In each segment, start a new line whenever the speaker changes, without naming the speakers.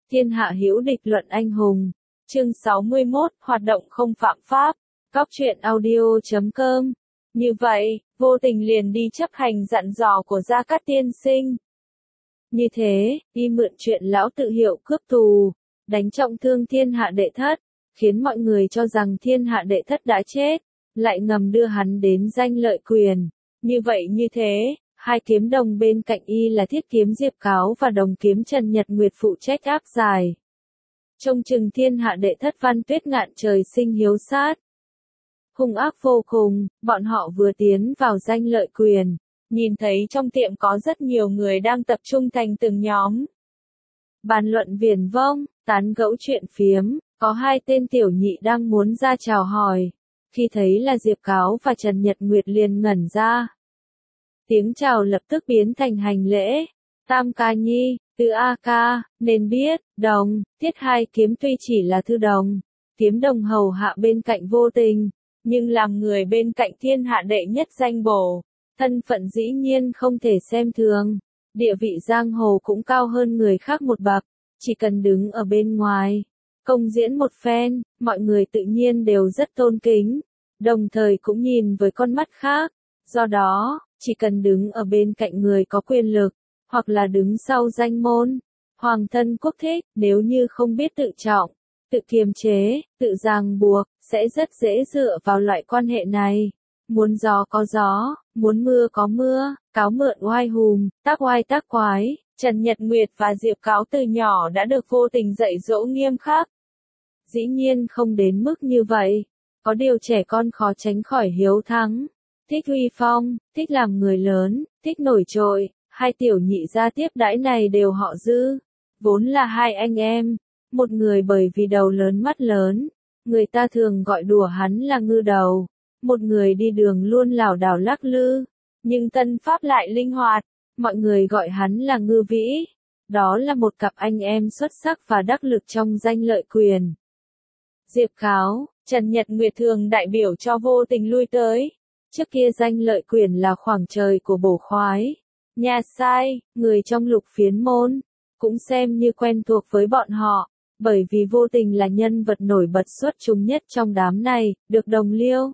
Thiên hạ hữu địch luận anh hùng. Chương 61, hoạt động không phạm pháp. Cóc truyện audio.com. Như vậy, vô tình liền đi chấp hành dặn dò của Gia Cát tiên sinh. Như thế, đi mượn chuyện lão tự hiệu cướp tù, đánh trọng thương thiên hạ đệ thất, khiến mọi người cho rằng thiên hạ đệ thất đã chết, lại ngầm đưa hắn đến danh lợi quyền. Như thế, hai kiếm đồng bên cạnh y là thiết kiếm Diệp Cáo và đồng kiếm Trần Nhật Nguyệt phụ trách áp giải. Trông chừng thiên hạ đệ thất Văn Tuyết Ngạn trời sinh hiếu sát. Hung ác vô cùng, bọn họ vừa tiến vào danh lợi quyền, nhìn thấy trong tiệm có rất nhiều người đang tập trung thành từng nhóm. Bàn luận viển vông, tán gẫu chuyện phiếm, có hai tên tiểu nhị đang muốn ra chào hỏi. Khi thấy là Diệp Cáo và Trần Nhật Nguyệt liền ngẩn ra. Tiếng chào lập tức biến thành hành lễ. Tam ca nhi, Tư A ca, nên biết, đồng, Tiết hai kiếm tuy chỉ là thư đồng, kiếm đồng hầu hạ bên cạnh vô tình, nhưng làm người bên cạnh thiên hạ đệ nhất danh bổ, thân phận dĩ nhiên không thể xem thường, địa vị giang hồ cũng cao hơn người khác một bậc, chỉ cần đứng ở bên ngoài, công diễn một phen, mọi người tự nhiên đều rất tôn kính, đồng thời cũng nhìn với con mắt khác, do đó, chỉ cần đứng ở bên cạnh người có quyền lực, hoặc là đứng sau danh môn, hoàng thân quốc thích, nếu như không biết tự trọng, tự kiềm chế, tự ràng buộc, sẽ rất dễ dựa vào loại quan hệ này. Muốn gió có gió, muốn mưa có mưa, cáo mượn oai hùm, tác oai tác quái, Trần Nhật Nguyệt và Diệp Cáo từ nhỏ đã được vô tình dạy dỗ nghiêm khắc. Dĩ nhiên không đến mức như vậy, có điều trẻ con khó tránh khỏi hiếu thắng, thích uy phong, thích làm người lớn, thích nổi trội. Hai tiểu nhị gia tiếp đãi này đều họ Dư, vốn là hai anh em, một người bởi vì đầu lớn mắt lớn, người ta thường gọi đùa hắn là ngư đầu, một người đi đường luôn lảo đảo lắc lư, nhưng tân pháp lại linh hoạt, mọi người gọi hắn là Ngư Vĩ. Đó là một cặp anh em xuất sắc và đắc lực trong danh lợi quyền. Diệp Cáo, Trần Nhật Nguyệt thường đại biểu cho vô tình lui tới, trước kia danh lợi quyền là khoảng trời của bổ khoái. Nhà sai, người trong Lục Phiến môn, cũng xem như quen thuộc với bọn họ, bởi vì vô tình là nhân vật nổi bật xuất chúng nhất trong đám này, được đồng liêu.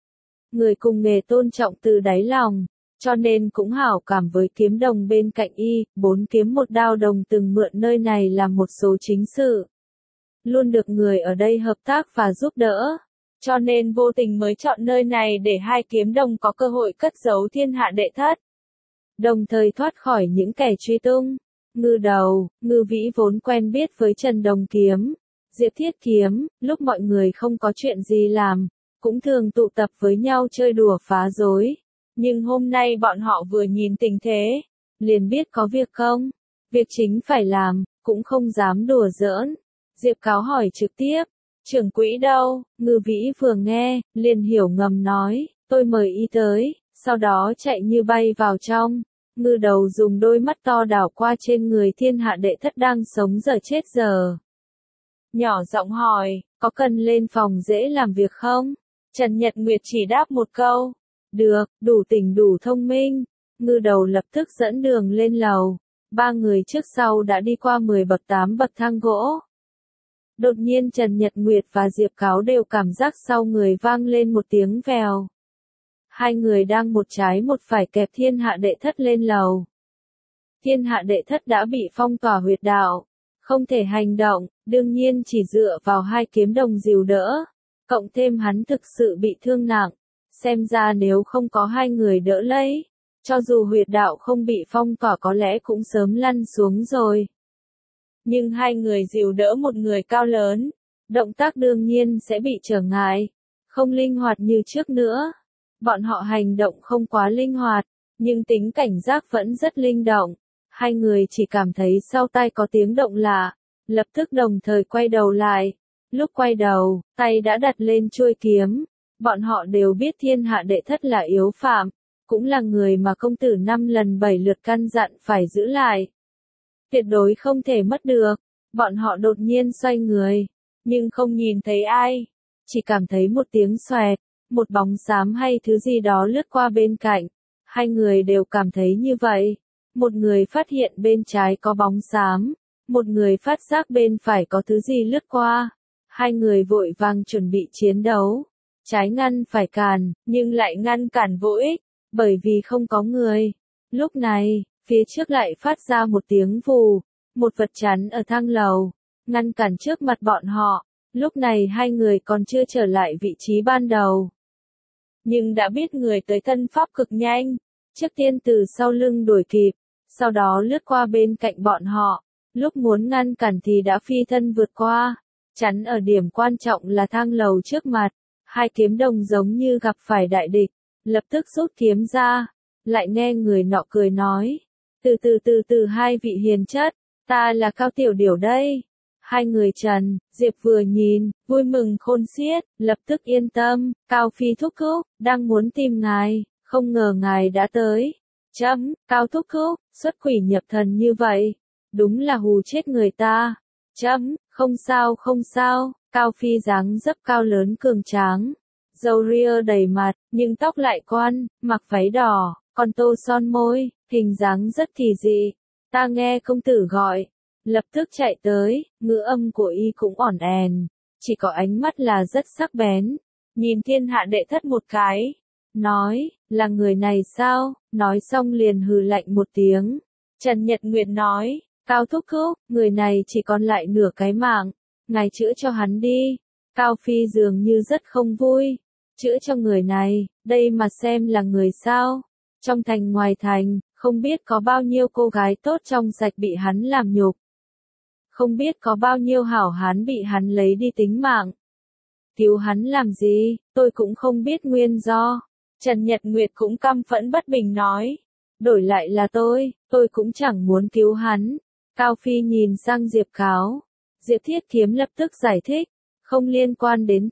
Người cùng nghề tôn trọng từ đáy lòng, cho nên cũng hảo cảm với kiếm đồng bên cạnh y, 4 kiếm một đao đồng từng mượn nơi này làm một số chính sự. Luôn được người ở đây hợp tác và giúp đỡ, cho nên vô tình mới chọn nơi này để hai kiếm đồng có cơ hội cất giấu thiên hạ đệ thất. Đồng thời thoát khỏi những kẻ truy tung. Ngư đầu, Ngư Vĩ vốn quen biết với Trần Đồng Kiếm, Diệp Thiết Kiếm, lúc mọi người không có chuyện gì làm, cũng thường tụ tập với nhau chơi đùa phá rối. Nhưng hôm nay bọn họ vừa nhìn tình thế, liền biết có việc không, việc chính phải làm, cũng không dám đùa giỡn. Diệp Cáo hỏi trực tiếp, trưởng quỹ đâu? Ngư Vĩ vừa nghe, liền hiểu ngầm nói, tôi mời y tới, sau đó chạy như bay vào trong. Ngư đầu dùng đôi mắt to đảo qua trên người thiên hạ đệ thất đang sống giờ chết giờ. Nhỏ giọng hỏi, có cần lên phòng dễ làm việc không? Trần Nhật Nguyệt chỉ đáp một câu. Được, đủ tỉnh đủ thông minh. Ngư đầu lập tức dẫn đường lên lầu. 3 người trước sau đã đi qua 10 bậc 8 bậc thang gỗ. Đột nhiên Trần Nhật Nguyệt và Diệp Cáo đều cảm giác sau người vang lên một tiếng vèo. Hai người đang một trái một phải kẹp thiên hạ đệ thất lên lầu. Thiên hạ đệ thất đã bị phong tỏa huyệt đạo, không thể hành động, đương nhiên chỉ dựa vào hai kiếm đồng dìu đỡ, cộng thêm hắn thực sự bị thương nặng, xem ra nếu không có hai người đỡ lấy, cho dù huyệt đạo không bị phong tỏa có lẽ cũng sớm lăn xuống rồi. Nhưng hai người dìu đỡ một người cao lớn, động tác đương nhiên sẽ bị trở ngại, không linh hoạt như trước nữa. Bọn họ hành động không quá linh hoạt, nhưng tính cảnh giác vẫn rất linh động. Hai người chỉ cảm thấy sau tay có tiếng động lạ, lập tức đồng thời quay đầu lại. Lúc quay đầu, tay đã đặt lên chuôi kiếm. Bọn họ đều biết thiên hạ đệ thất là yếu phạm, cũng là người mà công tử 5 lần 7 lượt căn dặn phải giữ lại. Tuyệt đối không thể mất được. Bọn họ đột nhiên xoay người, nhưng không nhìn thấy ai, chỉ cảm thấy một tiếng xoẹt. Một bóng xám hay thứ gì đó lướt qua bên cạnh. Hai người đều cảm thấy như vậy. Một người phát hiện bên trái có bóng xám, một người phát giác bên phải có thứ gì lướt qua. Hai người vội vàng chuẩn bị chiến đấu. Trái ngăn phải cản, nhưng lại ngăn cản vô ích, bởi vì không có người. Lúc này, phía trước lại phát ra một tiếng vù, một vật chắn ở thang lầu, ngăn cản trước mặt bọn họ. Lúc này hai người còn chưa trở lại vị trí ban đầu. Nhưng đã biết người tới thân pháp cực nhanh, trước tiên từ sau lưng đuổi kịp, sau đó lướt qua bên cạnh bọn họ. Lúc muốn ngăn cản thì đã phi thân vượt qua, chắn ở điểm quan trọng là thang lầu trước mặt. Hai kiếm đồng giống như gặp phải đại địch, lập tức rút kiếm ra, lại nghe người nọ cười nói. Từ hai vị hiền chất, ta là Cao Tiểu Điểu đây. Hai người Trần, Diệp vừa nhìn, vui mừng khôn xiết, lập tức yên tâm, Cao Phi thúc thúc, đang muốn tìm ngài, không ngờ ngài đã tới. Cao thúc thúc, xuất quỷ nhập thần như vậy, đúng là hù chết người ta. Không sao, Cao Phi dáng dấp cao lớn cường tráng, râu ria đầy mặt, nhưng tóc lại quăn, mặc váy đỏ, còn tô son môi, hình dáng rất kỳ dị. Ta nghe công tử gọi, lập tức chạy tới, ngữ âm của y cũng ỏn ẻn, chỉ có ánh mắt là rất sắc bén, nhìn thiên hạ đệ thất một cái, nói, là người này sao, nói xong liền hừ lạnh một tiếng. Trần Nhật Nguyệt nói, Cao thúc thúc, người này chỉ còn lại nửa cái mạng, ngài chữa cho hắn đi. Cao Phi dường như rất không vui, chữa cho người này, đây mà xem là người sao. Trong thành ngoài thành, không biết có bao nhiêu cô gái tốt trong sạch bị hắn làm nhục. Không biết có bao nhiêu hảo hán bị hắn lấy đi tính mạng. Cứu hắn làm gì, tôi cũng không biết nguyên do. Trần Nhật Nguyệt cũng căm phẫn bất bình nói. Đổi lại là tôi cũng chẳng muốn cứu hắn. Cao Phi nhìn sang Diệp Cáo. Diệp Thiết Kiếm lập tức giải thích. Không liên quan đến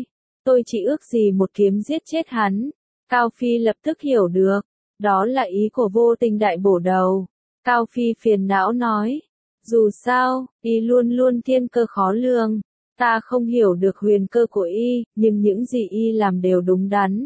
tôi chỉ ước gì một kiếm giết chết hắn. Cao Phi lập tức hiểu được. Đó là ý của Vô Tình đại bổ đầu. Cao Phi phiền não nói. Dù sao, y luôn luôn thiên cơ khó lường. Ta không hiểu được huyền cơ của y, nhưng những gì y làm đều đúng đắn.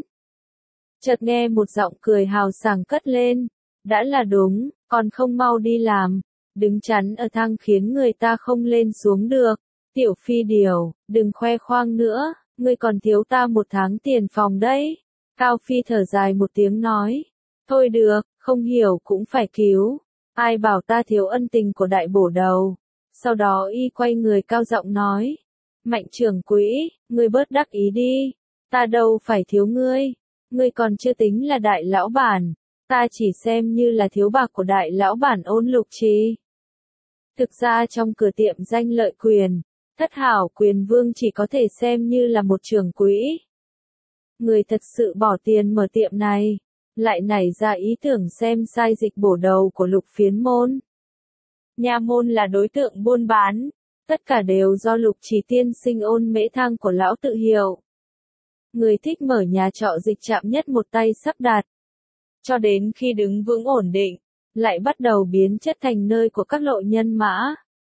Chợt nghe một giọng cười hào sảng cất lên. Đã là đúng, còn không mau đi làm. Đứng chắn ở thang khiến người ta không lên xuống được. Tiểu Phi Điểu, đừng khoe khoang nữa, ngươi còn thiếu ta 1 tháng tiền phòng đấy. Cao Phi thở dài một tiếng nói. Thôi được, không hiểu cũng phải cứu. Ai bảo ta thiếu ân tình của đại bổ đầu. Sau đó y quay người cao giọng nói. Mạnh trưởng quỹ, ngươi bớt đắc ý đi. Ta đâu phải thiếu ngươi. Ngươi còn chưa tính là đại lão bản. Ta chỉ xem như là thiếu bạc của đại lão bản Ôn Lục Trì. Thực ra trong cửa tiệm danh lợi quyền, Thất Hảo Quyền Vương chỉ có thể xem như là một trưởng quỹ. Người thật sự bỏ tiền mở tiệm này, lại nảy ra ý tưởng xem sai dịch bổ đầu của Lục Phiến Môn. Nha môn là đối tượng buôn bán, tất cả đều do Lục Trì tiên sinh Ôn Mễ Thang của lão tự hiệu. Người thích mở nhà trọ dịch chạm nhất một tay sắp đặt. Cho đến khi đứng vững ổn định, lại bắt đầu biến chất thành nơi của các lộ nhân mã.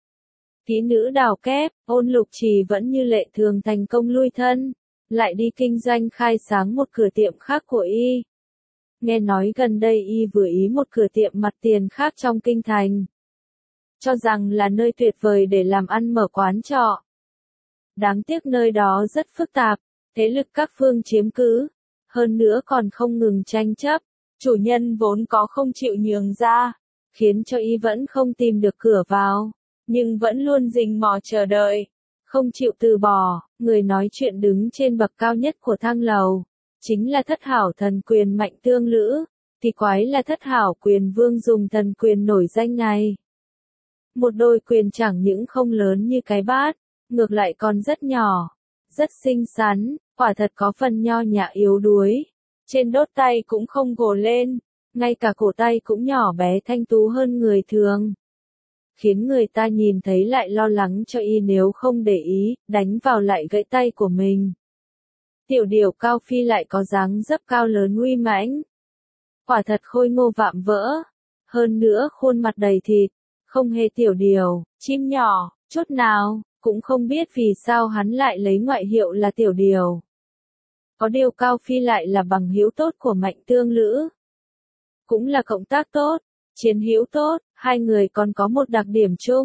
Kỹ nữ đào kép, Ôn Lục Trì vẫn như lệ thường thành công lui thân, lại đi kinh doanh khai sáng một cửa tiệm khác của y. Nghe nói gần đây y vừa ý một cửa tiệm mặt tiền khác trong kinh thành. Cho rằng là nơi tuyệt vời để làm ăn mở quán trọ. Đáng tiếc nơi đó rất phức tạp, thế lực các phương chiếm cứ. Hơn nữa còn không ngừng tranh chấp, chủ nhân vốn có không chịu nhường ra, khiến cho y vẫn không tìm được cửa vào, nhưng vẫn luôn rình mò chờ đợi, không chịu từ bỏ. Người nói chuyện đứng trên bậc cao nhất của thang lầu, chính là Thất Hảo Thần Quyền Mạnh Tương Lữ, thì quái là Thất Hảo Quyền Vương dùng thần quyền nổi danh này. Một đôi quyền chẳng những không lớn như cái bát, ngược lại còn rất nhỏ, rất xinh xắn, quả thật có phần nho nhã yếu đuối. Trên đốt tay cũng không gồ lên, ngay cả cổ tay cũng nhỏ bé thanh tú hơn người thường. Khiến người ta nhìn thấy lại lo lắng cho y nếu không để ý, đánh vào lại gãy tay của mình. Tiểu Điểu Cao Phi lại có dáng dấp cao lớn uy mãnh. Quả thật khôi ngô vạm vỡ. Hơn nữa khuôn mặt đầy thịt, không hề tiểu điểu, chim nhỏ, chút nào, cũng không biết vì sao hắn lại lấy ngoại hiệu là Tiểu Điểu. Có điều Cao Phi lại là bằng hữu tốt của Mạnh Tương Lữ. Cũng là cộng tác tốt, chiến hữu tốt, hai người còn có một đặc điểm chung,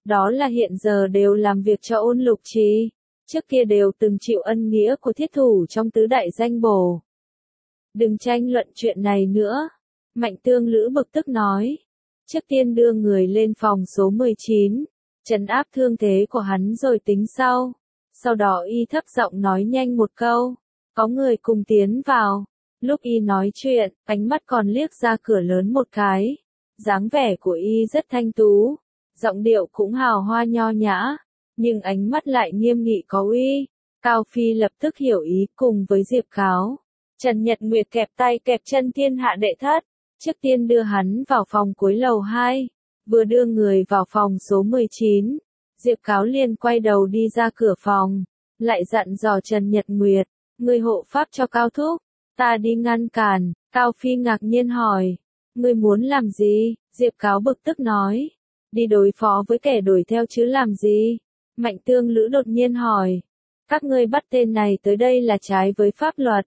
đó là hiện giờ đều làm việc cho Ôn Lục Trì, trước kia đều từng chịu ân nghĩa của thiết thủ trong tứ đại danh bổ. Đừng tranh luận chuyện này nữa, Mạnh Tương Lữ bực tức nói. Trước tiên đưa người lên phòng số 19, trấn áp thương thế của hắn rồi tính sau. Sau đó y thấp giọng nói nhanh một câu, có người cùng tiến vào. Lúc y nói chuyện, ánh mắt còn liếc ra cửa lớn một cái. Dáng vẻ của y rất thanh tú, giọng điệu cũng hào hoa nho nhã, nhưng ánh mắt lại nghiêm nghị có uy. Cao Phi lập tức hiểu ý cùng với Diệp Cáo. Trần Nhật Nguyệt kẹp tay kẹp chân thiên hạ đệ thất, trước tiên đưa hắn vào phòng cuối lầu 2, vừa đưa người vào phòng số 19, Diệp Cáo liền quay đầu đi ra cửa phòng, lại dặn dò Trần Nhật Nguyệt, người hộ pháp cho Cao Thúc, ta đi ngăn cản. Cao Phi ngạc nhiên hỏi, ngươi muốn làm gì? Diệp Cáo bực tức nói, đi đối phó với kẻ đuổi theo chứ làm gì? Mạnh Tương Lữ đột nhiên hỏi, các ngươi bắt tên này tới đây là trái với pháp luật.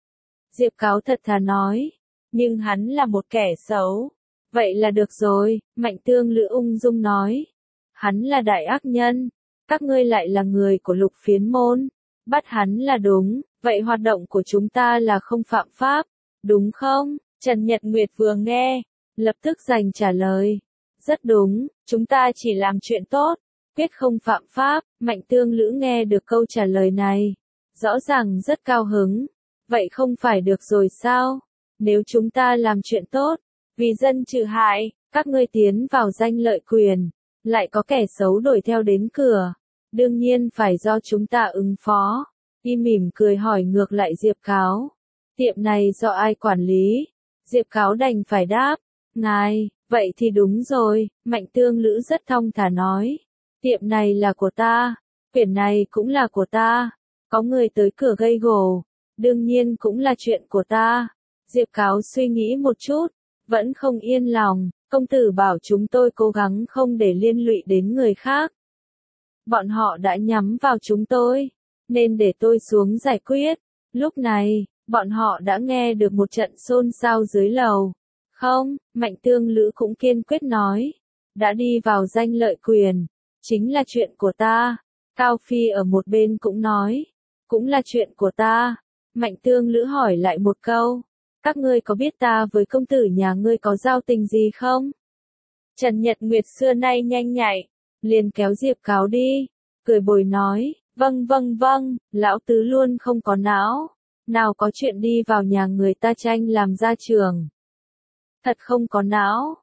Diệp Cáo thật thà nói, nhưng hắn là một kẻ xấu. Vậy là được rồi, Mạnh Tương Lữ ung dung nói. Hắn là đại ác nhân, các ngươi lại là người của Lục Phiến môn. Bắt hắn là đúng, vậy hoạt động của chúng ta là không phạm pháp, đúng không? Trần Nhật Nguyệt vừa nghe, lập tức giành trả lời. Rất đúng, chúng ta chỉ làm chuyện tốt, quyết không phạm pháp. Mạnh Tương Lữ nghe được câu trả lời này, rõ ràng rất cao hứng. Vậy không phải được rồi sao? Nếu chúng ta làm chuyện tốt, vì dân trừ hại, các ngươi tiến vào danh lợi quyền, lại có kẻ xấu đuổi theo đến cửa, đương nhiên phải do chúng ta ứng phó. Y mỉm cười hỏi ngược lại Diệp Cáo, tiệm này do ai quản lý? Diệp Cáo đành phải đáp, ngài. Vậy thì đúng rồi, Mạnh Tương Lữ rất thong thả nói, tiệm này là của ta, quyển này cũng là của ta, có người tới cửa gây gổ, đương nhiên cũng là chuyện của ta. Diệp Cáo suy nghĩ một chút, vẫn không yên lòng, công tử bảo chúng tôi cố gắng không để liên lụy đến người khác. Bọn họ đã nhắm vào chúng tôi, nên để tôi xuống giải quyết. Lúc này, bọn họ đã nghe được một trận xôn xao dưới lầu. Không, Mạnh Tương Lữ cũng kiên quyết nói, đã đi vào danh lợi quyền, chính là chuyện của ta. Cao Phi ở một bên cũng nói, cũng là chuyện của ta. Mạnh Tương Lữ hỏi lại một câu, các ngươi có biết ta với công tử nhà ngươi có giao tình gì không? Trần Nhật Nguyệt xưa nay nhanh nhạy, liền kéo Diệp Cáo đi, cười bồi nói, vâng vâng vâng, lão tứ luôn không có não, nào có chuyện đi vào nhà người ta tranh làm gia trưởng. Thật không có não,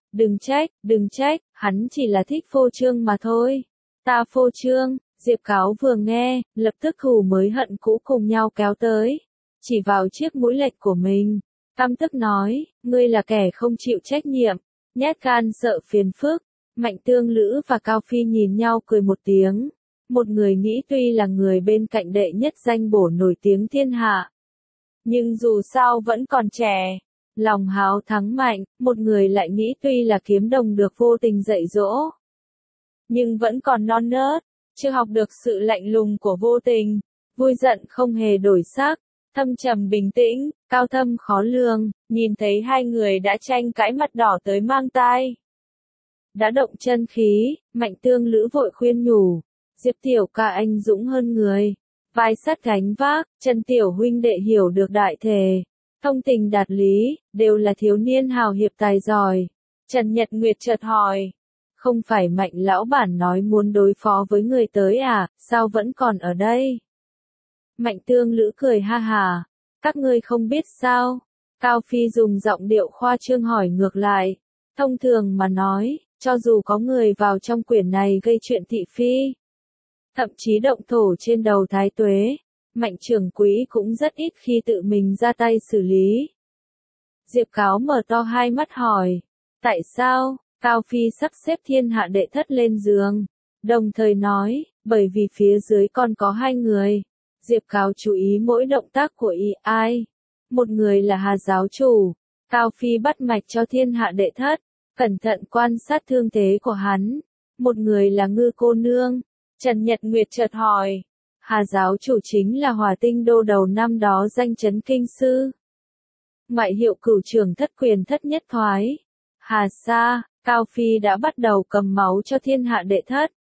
đừng trách, hắn chỉ là thích phô trương mà thôi. Ta phô trương. Diệp Cáo vừa nghe, lập tức thù mới hận cũ cùng nhau kéo tới, chỉ vào chiếc mũi lệch của mình, căm tức nói, ngươi là kẻ không chịu trách nhiệm, nhát gan sợ phiền phức. Mạnh Tương Lữ và Cao Phi nhìn nhau cười một tiếng, một người nghĩ tuy là người bên cạnh đệ nhất danh bổ nổi tiếng thiên hạ, nhưng dù sao vẫn còn trẻ, lòng háo thắng mạnh, một người lại nghĩ tuy là kiếm đồng được vô tình dạy dỗ, nhưng vẫn còn non nớt, chưa học được sự lạnh lùng của vô tình, vui giận không hề đổi sắc, thâm trầm bình tĩnh, cao thâm khó lường. Nhìn thấy hai người đã tranh cãi mặt đỏ tới mang tai, đã động chân khí, Mạnh Tương Lữ vội khuyên nhủ, Diệp tiểu ca anh dũng hơn người, vai sát gánh vác, Trần tiểu huynh đệ hiểu được đại thể, thông tình đạt lý, đều là thiếu niên hào hiệp tài giỏi. Trần Nhật Nguyệt chợt hỏi, không phải Mạnh lão bản nói muốn đối phó với người tới à, sao vẫn còn ở đây? Mạnh Tương Lữ cười ha hà, các ngươi không biết sao? Cao Phi dùng giọng điệu khoa trương hỏi ngược lại, thông thường mà nói, cho dù có người vào trong quyển này gây chuyện thị phi, thậm chí động thổ trên đầu thái tuế, Mạnh trưởng quỹ cũng rất ít khi tự mình ra tay xử lý. Diệp Cáo mở to hai mắt hỏi, tại sao? Cao Phi sắp xếp thiên hạ đệ thất lên giường, đồng thời nói, bởi vì phía dưới còn có hai người. Diệp Cáo chú ý mỗi động tác của y ai. Một người là Hà giáo chủ. Cao Phi bắt mạch cho thiên hạ đệ thất, cẩn thận quan sát thương thế của hắn. Một người là Ngư cô nương. Trần Nhật Nguyệt chợt hỏi, Hà giáo chủ chính là Hỏa Tinh đô đầu năm đó danh chấn kinh sư. Ngoại hiệu cửu trưởng thất quyền thất nhất thoái. Hà Sa. Cao Phi đã bắt đầu cầm máu cho thiên hạ đệ thất,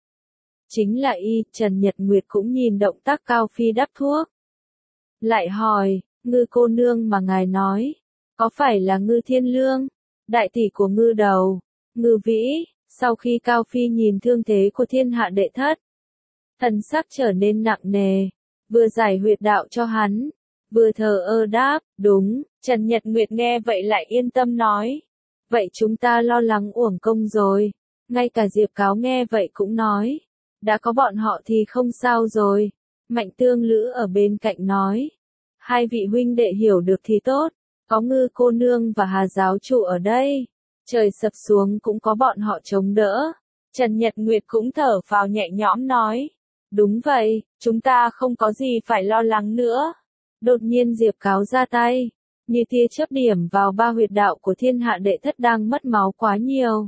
Chính là y, Trần Nhật Nguyệt cũng nhìn động tác Cao Phi đắp thuốc. Lại hỏi, Ngư cô nương mà ngài nói, có phải là Ngư Thiên Lương, đại tỷ của Ngư Đầu, Ngư Vĩ? Sau khi Cao Phi nhìn thương thế của thiên hạ đệ thất, thần sắc trở nên nặng nề, vừa giải huyệt đạo cho hắn, vừa thờ ơ đáp, đúng. Trần Nhật Nguyệt nghe vậy lại yên tâm nói, vậy chúng ta lo lắng uổng công rồi. Ngay cả Diệp Cáo nghe vậy cũng nói, đã có bọn họ thì không sao rồi. Mạnh Tương Lữ ở bên cạnh nói, hai vị huynh đệ hiểu được thì tốt, có Ngư cô nương và Hà giáo chủ ở đây, trời sập xuống cũng có bọn họ chống đỡ. Trần Nhật Nguyệt cũng thở phào nhẹ nhõm nói, đúng vậy, chúng ta không có gì phải lo lắng nữa. Đột nhiên Diệp Cáo ra tay, như tia chớp điểm vào ba huyệt đạo của thiên hạ đệ thất đang mất máu quá nhiều.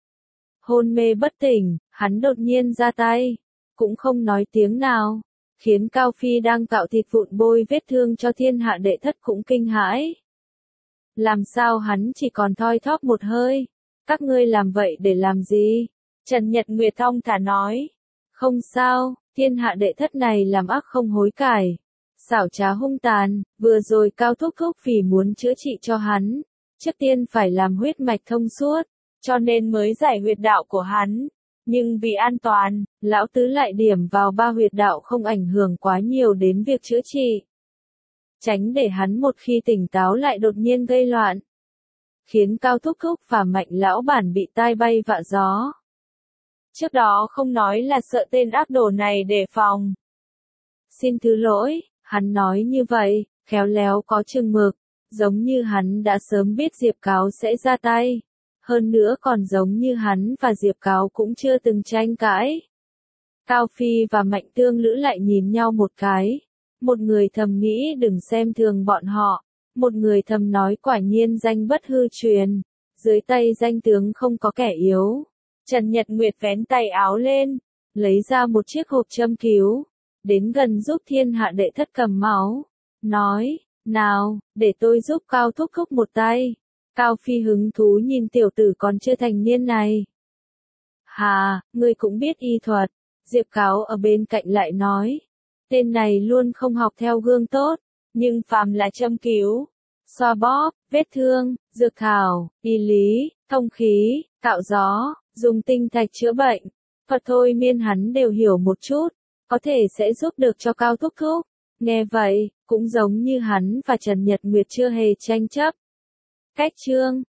Hôn mê bất tỉnh, hắn đột nhiên ra tay, cũng không nói tiếng nào, khiến Cao Phi đang cạo thịt vụn bôi vết thương cho thiên hạ đệ thất cũng kinh hãi. Làm sao hắn chỉ còn thoi thóp một hơi? Các ngươi làm vậy để làm gì? Trần Nhật Nguyệt thong thả nói, không sao, thiên hạ đệ thất này làm ác không hối cải, xảo trá hung tàn, vừa rồi Cao Thúc Thúc vì muốn chữa trị cho hắn, trước tiên phải làm huyết mạch thông suốt, cho nên mới giải huyệt đạo của hắn. Nhưng vì an toàn, lão tứ lại điểm vào ba huyệt đạo không ảnh hưởng quá nhiều đến việc chữa trị. Tránh để hắn một khi tỉnh táo lại đột nhiên gây loạn. Khiến Cao Thúc Thúc và Mạnh lão bản bị tai bay vạ gió. Trước đó không nói là sợ tên ác đồ này đề phòng. Xin thứ lỗi, hắn nói như vậy, khéo léo có chừng mực, giống như hắn đã sớm biết Diệp Cáo sẽ ra tay. Hơn nữa còn giống như hắn và Diệp Cáo cũng chưa từng tranh cãi. Cao Phi và Mạnh Tương Lữ lại nhìn nhau một cái. Một người thầm nghĩ đừng xem thường bọn họ. Một người thầm nói quả nhiên danh bất hư truyền. Dưới tay danh tướng không có kẻ yếu. Trần Nhật Nguyệt vén tay áo lên. Lấy ra một chiếc hộp châm cứu. Đến gần giúp thiên hạ đệ thất cầm máu. Nói, nào, để tôi giúp Cao Thúc Thúc một tay. Cao Phi hứng thú nhìn tiểu tử còn chưa thành niên này. Hà, ngươi cũng biết y thuật. Diệp Cáo ở bên cạnh lại nói. Tên này luôn không học theo gương tốt, nhưng phàm là châm cứu, xoa bóp, vết thương, dược thảo, y lý, thông khí, cạo gió, dùng tinh thạch chữa bệnh, Phật thôi miên hắn đều hiểu một chút, có thể sẽ giúp được cho Cao Thúc Thúc. Nghe vậy, cũng giống như hắn và Trần Nhật Nguyệt chưa hề tranh chấp. Cách chương